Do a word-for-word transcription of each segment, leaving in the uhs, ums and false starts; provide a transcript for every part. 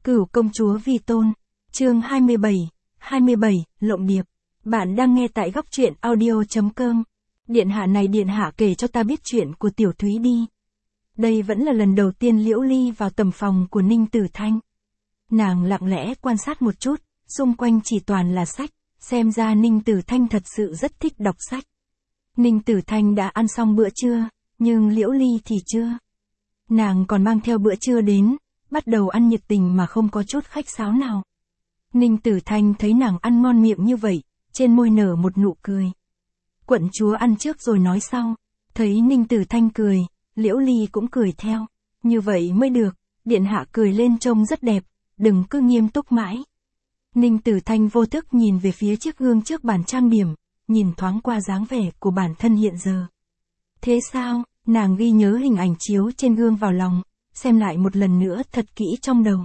Cửu công chúa vi tôn, chương hai mươi bảy, hai mươi bảy, Lộng điệp. Bạn đang nghe tại góc truyện audio.com. Điện hạ này điện hạ kể cho ta biết chuyện của Tiểu Thúy đi. Đây vẫn là lần đầu tiên Liễu Ly vào tầm phòng của Ninh Tử Thanh. Nàng lặng lẽ quan sát một chút, xung quanh chỉ toàn là sách, xem ra Ninh Tử Thanh thật sự rất thích đọc sách. Ninh Tử Thanh đã ăn xong bữa trưa, nhưng Liễu Ly thì chưa. Nàng còn mang theo bữa trưa đến, bắt đầu ăn nhiệt tình mà không có chút khách sáo nào. Ninh Tử Thanh thấy nàng ăn ngon miệng như vậy, trên môi nở một nụ cười. Quận chúa ăn trước rồi nói sau, thấy Ninh Tử Thanh cười, Liễu Ly cũng cười theo, như vậy mới được, điện hạ cười lên trông rất đẹp, đừng cứ nghiêm túc mãi. Ninh Tử Thanh vô thức nhìn về phía chiếc gương trước bàn trang điểm, nhìn thoáng qua dáng vẻ của bản thân hiện giờ. Thế sao, nàng ghi nhớ hình ảnh chiếu trên gương vào lòng, xem lại một lần nữa thật kỹ trong đầu.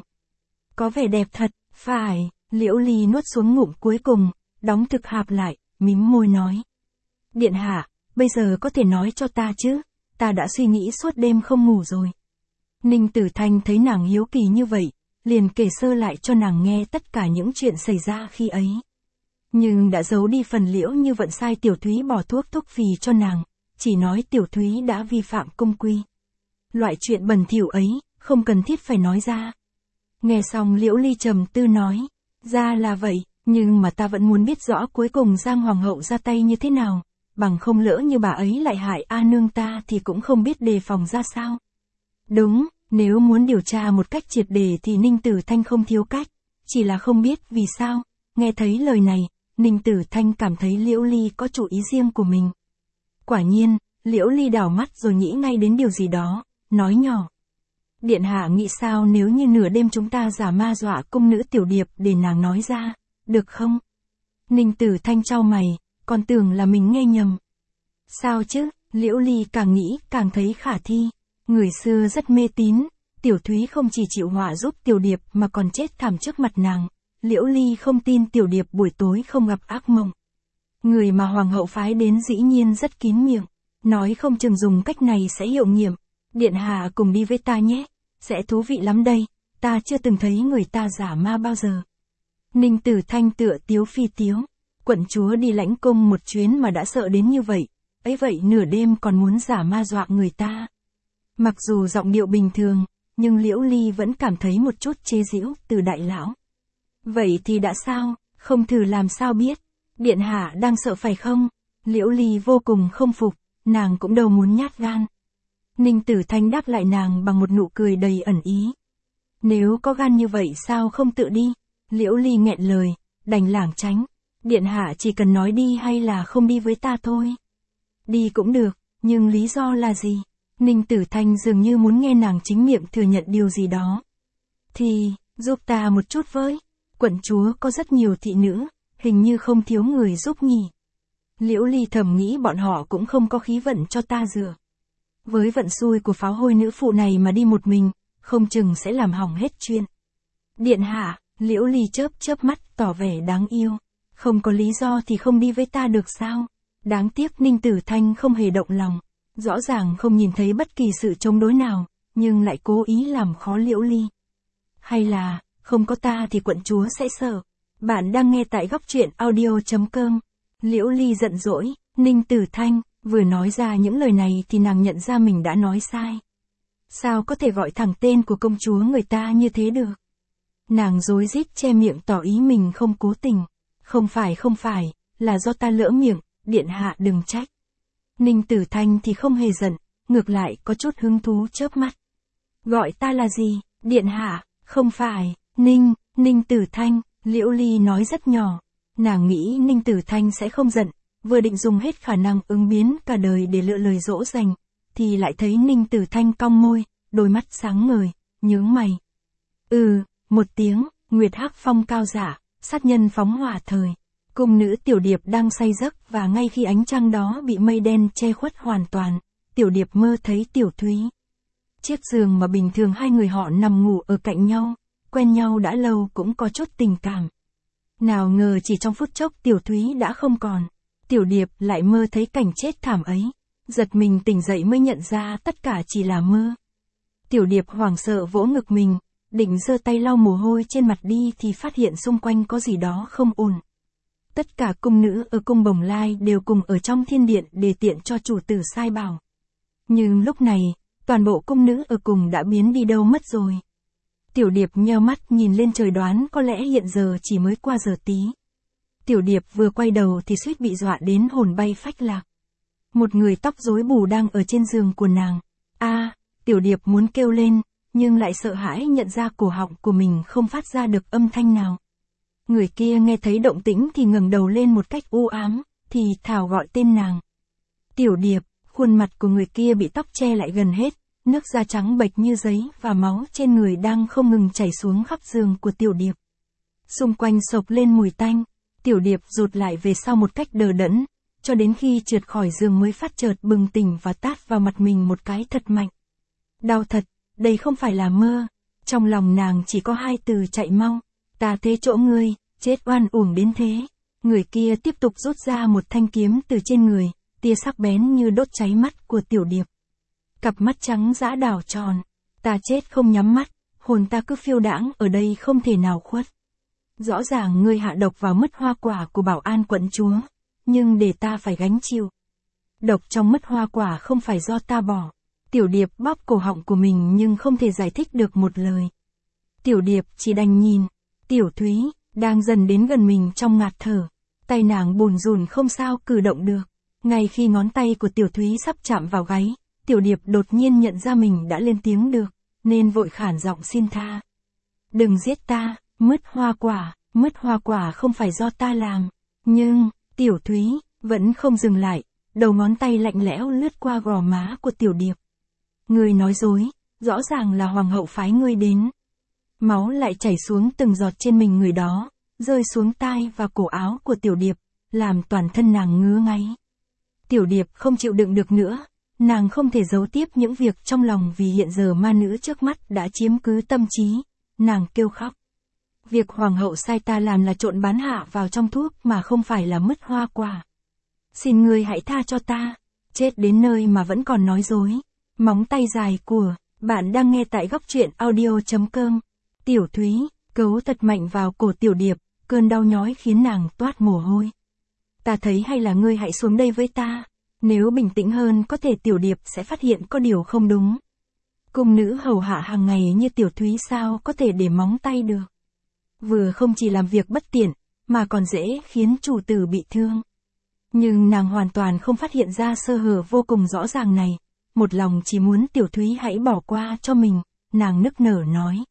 Có vẻ đẹp thật, phải, Liễu Ly nuốt xuống ngụm cuối cùng, đóng thực hạp lại, mím môi nói. Điện hạ, bây giờ có thể nói cho ta chứ, ta đã suy nghĩ suốt đêm không ngủ rồi. Ninh Tử Thanh thấy nàng hiếu kỳ như vậy, liền kể sơ lại cho nàng nghe tất cả những chuyện xảy ra khi ấy. Nhưng đã giấu đi phần Liễu Như Vận sai Tiểu Thúy bỏ thuốc thúc phì cho nàng, chỉ nói Tiểu Thúy đã vi phạm cung quy. Loại chuyện bẩn thỉu ấy, không cần thiết phải nói ra. Nghe xong Liễu Ly trầm tư nói, ra là vậy, nhưng mà ta vẫn muốn biết rõ cuối cùng Giang Hoàng hậu ra tay như thế nào, bằng không lỡ như bà ấy lại hại A nương ta thì cũng không biết đề phòng ra sao. Đúng, nếu muốn điều tra một cách triệt để thì Ninh Tử Thanh không thiếu cách, chỉ là không biết vì sao. Nghe thấy lời này, Ninh Tử Thanh cảm thấy Liễu Ly có chủ ý riêng của mình. Quả nhiên, Liễu Ly đảo mắt rồi nghĩ ngay đến điều gì đó, nói nhỏ. Điện hạ nghĩ sao nếu như nửa đêm chúng ta giả ma dọa cung nữ Tiểu Điệp để nàng nói ra, được không? Ninh Tử Thanh chau mày, còn tưởng là mình nghe nhầm. Sao chứ, Liễu Ly càng nghĩ càng thấy khả thi. Người xưa rất mê tín, Tiểu Thúy không chỉ chịu họa giúp Tiểu Điệp mà còn chết thảm trước mặt nàng. Liễu Ly không tin Tiểu Điệp buổi tối không gặp ác mộng. Người mà Hoàng hậu phái đến dĩ nhiên rất kín miệng, nói không chừng dùng cách này sẽ hiệu nghiệm. Điện hạ cùng đi với ta nhé, sẽ thú vị lắm đây, ta chưa từng thấy người ta giả ma bao giờ. Ninh Tử Thanh tựa tiếu phi tiếu, quận chúa đi lãnh cung một chuyến mà đã sợ đến như vậy, ấy vậy nửa đêm còn muốn giả ma dọa người ta. Mặc dù giọng điệu bình thường, nhưng Liễu Ly vẫn cảm thấy một chút chế giễu từ đại lão. Vậy thì đã sao, không thử làm sao biết, điện hạ đang sợ phải không? Liễu Ly vô cùng không phục, nàng cũng đâu muốn nhát gan. Ninh Tử Thanh đáp lại nàng bằng một nụ cười đầy ẩn ý. Nếu có gan như vậy sao không tự đi? Liễu Ly nghẹn lời, đành lảng tránh. Điện hạ chỉ cần nói đi hay là không đi với ta thôi. Đi cũng được, nhưng lý do là gì? Ninh Tử Thanh dường như muốn nghe nàng chính miệng thừa nhận điều gì đó. Thì, giúp ta một chút với. Quận chúa có rất nhiều thị nữ, hình như không thiếu người giúp nhỉ. Liễu Ly thầm nghĩ bọn họ cũng không có khí vận cho ta dựa. Với vận xui của pháo hôi nữ phụ này mà đi một mình, không chừng sẽ làm hỏng hết chuyện. Điện hạ, Liễu Ly chớp chớp mắt tỏ vẻ đáng yêu. Không có lý do thì không đi với ta được sao? Đáng tiếc Ninh Tử Thanh không hề động lòng. Rõ ràng không nhìn thấy bất kỳ sự chống đối nào, nhưng lại cố ý làm khó Liễu Ly. Hay là, không có ta thì quận chúa sẽ sợ. Bạn đang nghe tại góc truyện audio.com. Liễu Ly giận dỗi, Ninh Tử Thanh, vừa nói ra những lời này thì nàng nhận ra mình đã nói sai. Sao có thể gọi thẳng tên của công chúa người ta như thế được? Nàng rối rít che miệng tỏ ý mình không cố tình. Không phải không phải, là do ta lỡ miệng, điện hạ đừng trách. Ninh Tử Thanh thì không hề giận, ngược lại có chút hứng thú chớp mắt. Gọi ta là gì, điện hạ, không phải, Ninh, Ninh Tử Thanh, Liễu Ly nói rất nhỏ. Nàng nghĩ Ninh Tử Thanh sẽ không giận, vừa định dùng hết khả năng ứng biến cả đời để lựa lời dỗ dành, thì lại thấy Ninh Tử Thanh cong môi, đôi mắt sáng ngời, nhướng mày. Ừ, một tiếng, Nguyệt Hắc Phong cao giả, sát nhân phóng hỏa thời. Cung nữ Tiểu Điệp đang say giấc và ngay khi ánh trăng đó bị mây đen che khuất hoàn toàn, Tiểu Điệp mơ thấy Tiểu Thúy. Chiếc giường mà bình thường hai người họ nằm ngủ ở cạnh nhau, quen nhau đã lâu cũng có chút tình cảm. Nào ngờ chỉ trong phút chốc Tiểu Thúy đã không còn. Tiểu Điệp lại mơ thấy cảnh chết thảm ấy. Giật mình tỉnh dậy mới nhận ra tất cả chỉ là mơ. Tiểu Điệp hoảng sợ vỗ ngực mình, định giơ tay lau mồ hôi trên mặt đi thì phát hiện xung quanh có gì đó không ổn. Tất cả cung nữ ở cung Bồng Lai đều cùng ở trong thiên điện để tiện cho chủ tử sai bảo. Nhưng lúc này, toàn bộ cung nữ ở cùng đã biến đi đâu mất rồi. Tiểu Điệp nheo mắt nhìn lên trời đoán có lẽ hiện giờ chỉ mới qua giờ tí. Tiểu Điệp vừa quay đầu thì suýt bị dọa đến hồn bay phách lạc. Một người tóc rối bù đang ở trên giường của nàng. A, à, Tiểu Điệp muốn kêu lên, nhưng lại sợ hãi nhận ra cổ họng của mình không phát ra được âm thanh nào. Người kia nghe thấy động tĩnh thì ngẩng đầu lên một cách u ám, thì thào gọi tên nàng. Tiểu Điệp, khuôn mặt của người kia bị tóc che lại gần hết, nước da trắng bệch như giấy và máu trên người đang không ngừng chảy xuống khắp giường của Tiểu Điệp. Xung quanh sộc lên mùi tanh, Tiểu Điệp rụt lại về sau một cách đờ đẫn, cho đến khi trượt khỏi giường mới phát chợt bừng tỉnh và tát vào mặt mình một cái thật mạnh. Đau thật, đây không phải là mơ. Trong lòng nàng chỉ có hai từ chạy mau. Ta thế chỗ ngươi, chết oan uổng đến thế. Người kia tiếp tục rút ra một thanh kiếm từ trên người, tia sắc bén như đốt cháy mắt của Tiểu Điệp. Cặp mắt trắng dã đảo tròn. Ta chết không nhắm mắt, hồn ta cứ phiêu đãng ở đây không thể nào khuất. Rõ ràng ngươi hạ độc vào mứt hoa quả của Bảo An quận chúa, nhưng để ta phải gánh chịu. Độc trong mứt hoa quả không phải do ta bỏ. Tiểu Điệp bóp cổ họng của mình nhưng không thể giải thích được một lời. Tiểu Điệp chỉ đành nhìn. Tiểu Thúy, đang dần đến gần mình trong ngạt thở. Tay nàng bùn rùn không sao cử động được. Ngay khi ngón tay của Tiểu Thúy sắp chạm vào gáy, Tiểu Điệp đột nhiên nhận ra mình đã lên tiếng được, nên vội khản giọng xin tha. Đừng giết ta, mứt hoa quả, mứt hoa quả không phải do ta làm. Nhưng, Tiểu Thúy, vẫn không dừng lại, đầu ngón tay lạnh lẽo lướt qua gò má của Tiểu Điệp. Ngươi nói dối, rõ ràng là hoàng hậu phái ngươi đến. Máu lại chảy xuống từng giọt trên mình người đó, rơi xuống tai và cổ áo của Tiểu Điệp, làm toàn thân nàng ngứa ngáy. Tiểu Điệp không chịu đựng được nữa, nàng không thể giấu tiếp những việc trong lòng vì hiện giờ ma nữ trước mắt đã chiếm cứ tâm trí, nàng kêu khóc. Việc hoàng hậu sai ta làm là trộn bán hạ vào trong thuốc mà không phải là mứt hoa quả. Xin ngươi hãy tha cho ta, chết đến nơi mà vẫn còn nói dối. Móng tay dài của, bạn đang nghe tại góc truyện audio chấm com. Tiểu Thúy, cấu thật mạnh vào cổ Tiểu Điệp, cơn đau nhói khiến nàng toát mồ hôi. Ta thấy hay là ngươi hãy xuống đây với ta, nếu bình tĩnh hơn có thể Tiểu Điệp sẽ phát hiện có điều không đúng. Cung nữ hầu hạ hàng ngày như Tiểu Thúy sao có thể để móng tay được. Vừa không chỉ làm việc bất tiện, mà còn dễ khiến chủ tử bị thương. Nhưng nàng hoàn toàn không phát hiện ra sơ hở vô cùng rõ ràng này. Một lòng chỉ muốn Tiểu Thúy hãy bỏ qua cho mình, nàng nức nở nói.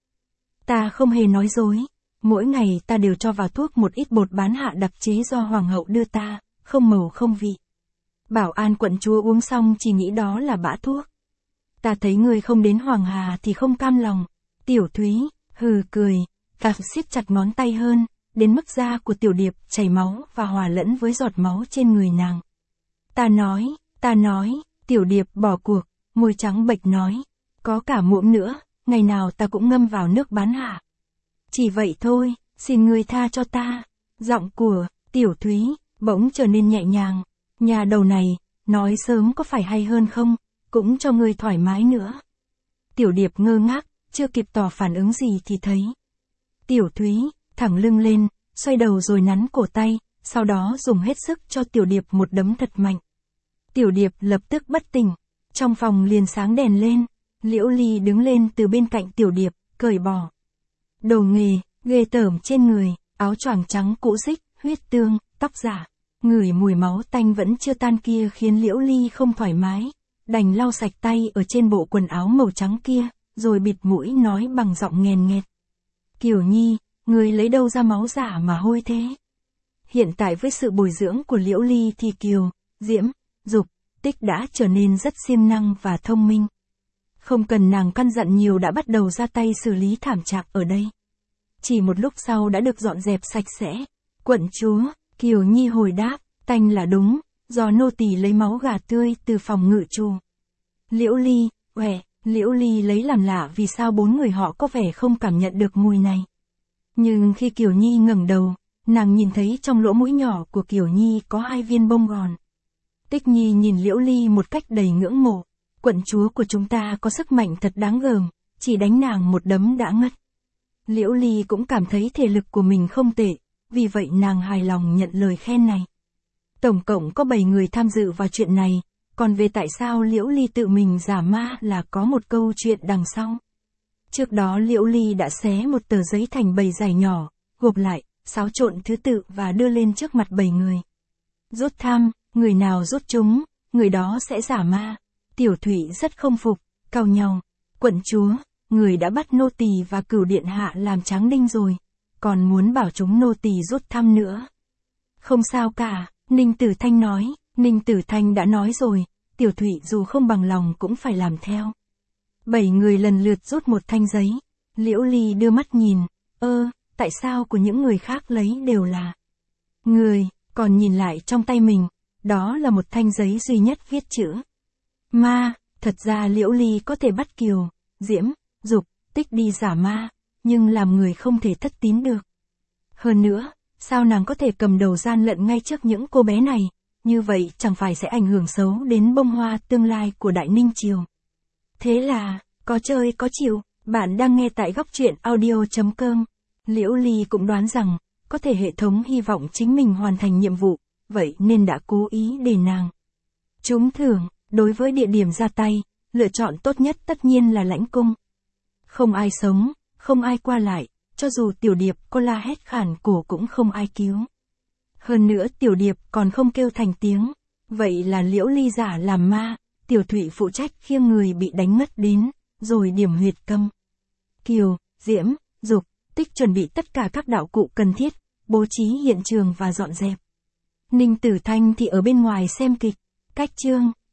Ta không hề nói dối, mỗi ngày ta đều cho vào thuốc một ít bột bán hạ đặc chế do hoàng hậu đưa ta, không màu không vị. Bảo An quận chúa uống xong chỉ nghĩ đó là bã thuốc. Ta thấy ngươi không đến Hoàng Hà thì không cam lòng. Tiểu Thúy, hừ cười, càng siết chặt ngón tay hơn, đến mức da của Tiểu Điệp chảy máu và hòa lẫn với giọt máu trên người nàng. Ta nói, ta nói. Tiểu Điệp bỏ cuộc, môi trắng bệch nói. Có cả muỗng nữa, ngày nào ta cũng ngâm vào nước bán hạ. Chỉ vậy thôi, xin ngươi tha cho ta. Giọng của Tiểu Thúy bỗng trở nên nhẹ nhàng. Nhà đầu này, nói sớm có phải hay hơn không, cũng cho ngươi thoải mái nữa. Tiểu Điệp ngơ ngác, chưa kịp tỏ phản ứng gì thì thấy. Tiểu Thúy thẳng lưng lên, xoay đầu rồi nắn cổ tay, sau đó dùng hết sức cho Tiểu Điệp một đấm thật mạnh. Tiểu Điệp lập tức bất tỉnh, trong phòng liền sáng đèn lên, Liễu Ly đứng lên từ bên cạnh Tiểu Điệp, cởi bỏ đồ nghề, ghê tởm trên người, áo choàng trắng cũ rích, huyết tương, tóc giả, ngửi mùi máu tanh vẫn chưa tan kia khiến Liễu Ly không thoải mái, đành lau sạch tay ở trên bộ quần áo màu trắng kia, rồi bịt mũi nói bằng giọng nghèn nghẹt. Kiều Nhi, ngươi lấy đâu ra máu giả mà hôi thế? Hiện tại với sự bồi dưỡng của Liễu Ly thì Kiều, Diễm, Dục, Tích đã trở nên rất siêng năng và thông minh. Không cần nàng căn dặn nhiều đã bắt đầu ra tay xử lý thảm trạng ở đây. Chỉ một lúc sau đã được dọn dẹp sạch sẽ. Quận chúa, Kiều Nhi hồi đáp, tanh là đúng, do nô tỳ lấy máu gà tươi từ phòng ngự trù. Liễu Ly, uể, Liễu Ly lấy làm lạ vì sao bốn người họ có vẻ không cảm nhận được mùi này. Nhưng khi Kiều Nhi ngẩng đầu, nàng nhìn thấy trong lỗ mũi nhỏ của Kiều Nhi có hai viên bông gòn. Tích Nhi nhìn Liễu Ly một cách đầy ngưỡng mộ. Quận chúa của chúng ta có sức mạnh thật đáng gờm, chỉ đánh nàng một đấm đã ngất. Liễu Ly cũng cảm thấy thể lực của mình không tệ, vì vậy nàng hài lòng nhận lời khen này. Tổng cộng có bảy người tham dự vào chuyện này, còn về tại sao Liễu Ly tự mình giả ma là có một câu chuyện đằng sau. Trước đó Liễu Ly đã xé một tờ giấy thành bảy dải nhỏ, gộp lại, xáo trộn thứ tự và đưa lên trước mặt bảy người. Rút thăm, người nào rút chúng, người đó sẽ giả ma. Tiểu Thụy rất không phục, cau nhau. Quận chúa, người đã bắt nô tỳ và Cửu điện hạ làm tráng đinh rồi, còn muốn bảo chúng nô tỳ rút thăm nữa. Không sao cả, Ninh Tử Thanh nói, Ninh Tử Thanh đã nói rồi, Tiểu Thụy dù không bằng lòng cũng phải làm theo. Bảy người lần lượt rút một thanh giấy, Liễu Ly đưa mắt nhìn, ơ, tại sao của những người khác lấy đều là người, còn nhìn lại trong tay mình, đó là một thanh giấy duy nhất viết chữ ma. Thật ra Liễu Ly có thể bắt Kiều, Diễm, Dục, Tích đi giả ma, nhưng làm người không thể thất tín được. Hơn nữa, sao nàng có thể cầm đầu gian lận ngay trước những cô bé này, như vậy chẳng phải sẽ ảnh hưởng xấu đến bông hoa tương lai của Đại Ninh Triều. Thế là, có chơi có chịu, bạn đang nghe tại góc truyện audio chấm com. Liễu Ly cũng đoán rằng, có thể hệ thống hy vọng chính mình hoàn thành nhiệm vụ, vậy nên đã cố ý để nàng trúng thưởng. Đối với địa điểm ra tay, lựa chọn tốt nhất tất nhiên là lãnh cung. Không ai sống, không ai qua lại, cho dù Tiểu Điệp có la hét khản cổ cũng không ai cứu. Hơn nữa Tiểu Điệp còn không kêu thành tiếng, vậy là Liễu Ly giả làm ma, Tiểu Thụy phụ trách khiêng người bị đánh ngất đến, rồi điểm huyệt câm. Kiều, Diễm, Dục, Tích chuẩn bị tất cả các đạo cụ cần thiết, bố trí hiện trường và dọn dẹp. Ninh Tử Thanh thì ở bên ngoài xem kịch, cách chương.